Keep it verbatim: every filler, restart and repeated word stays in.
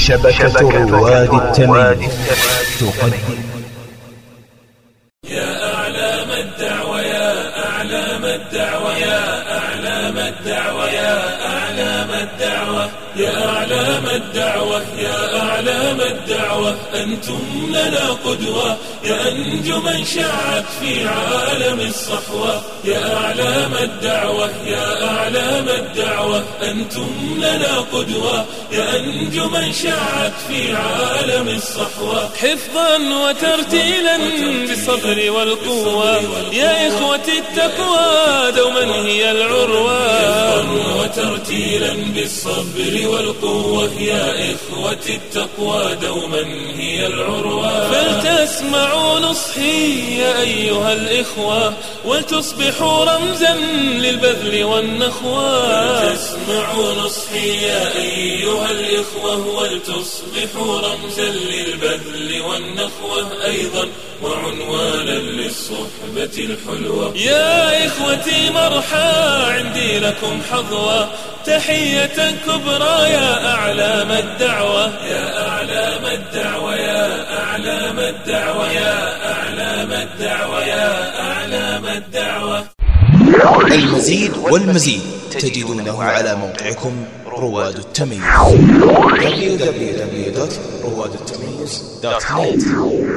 شبكة رواد التمييز تقدم. يا أعلام الدعوة يا أعلام الدعوة يا أعلام الدعوة يا أعلام الدعوة يا أعلام الدعوة يا أعلام الدعوة أنتم لنا قدوة يا أنجما شعت في عالم الصحوة يا أعلام الدعوة يا أعلام الدعوة أنتم لنا قدوة يا أنجما شعت في عالم الصحوة حفظا وترتيلا بالصبر والقوة يا إخوة التقوى دوما هي العروة حفظا وترتيلا بالصبر والقوة يا إخوة التقوى دوما هي العروة فلتسمعوا نصحي يا أيها الإخوة ولتصبحوا رمزا للبذل والنخوة فلتسمعوا نصحي يا أيها الإخوة ولتصبحوا رمزا للبذل والنخوة أيضا وعنوانا للصحبة الحلوة يا إخوتي مرحى عندي لكم حظوة تحية كبرى يا أعلام الدعوة يا أعلام الدعوة يا أعلام الدعوة يا أعلام الدعوة يا أعلام الدعوة. المزيد والمزيد تجدونه على موقعكم رواد التمييز دبليو دبليو دبليو دوت رواد التمييز دوت نت.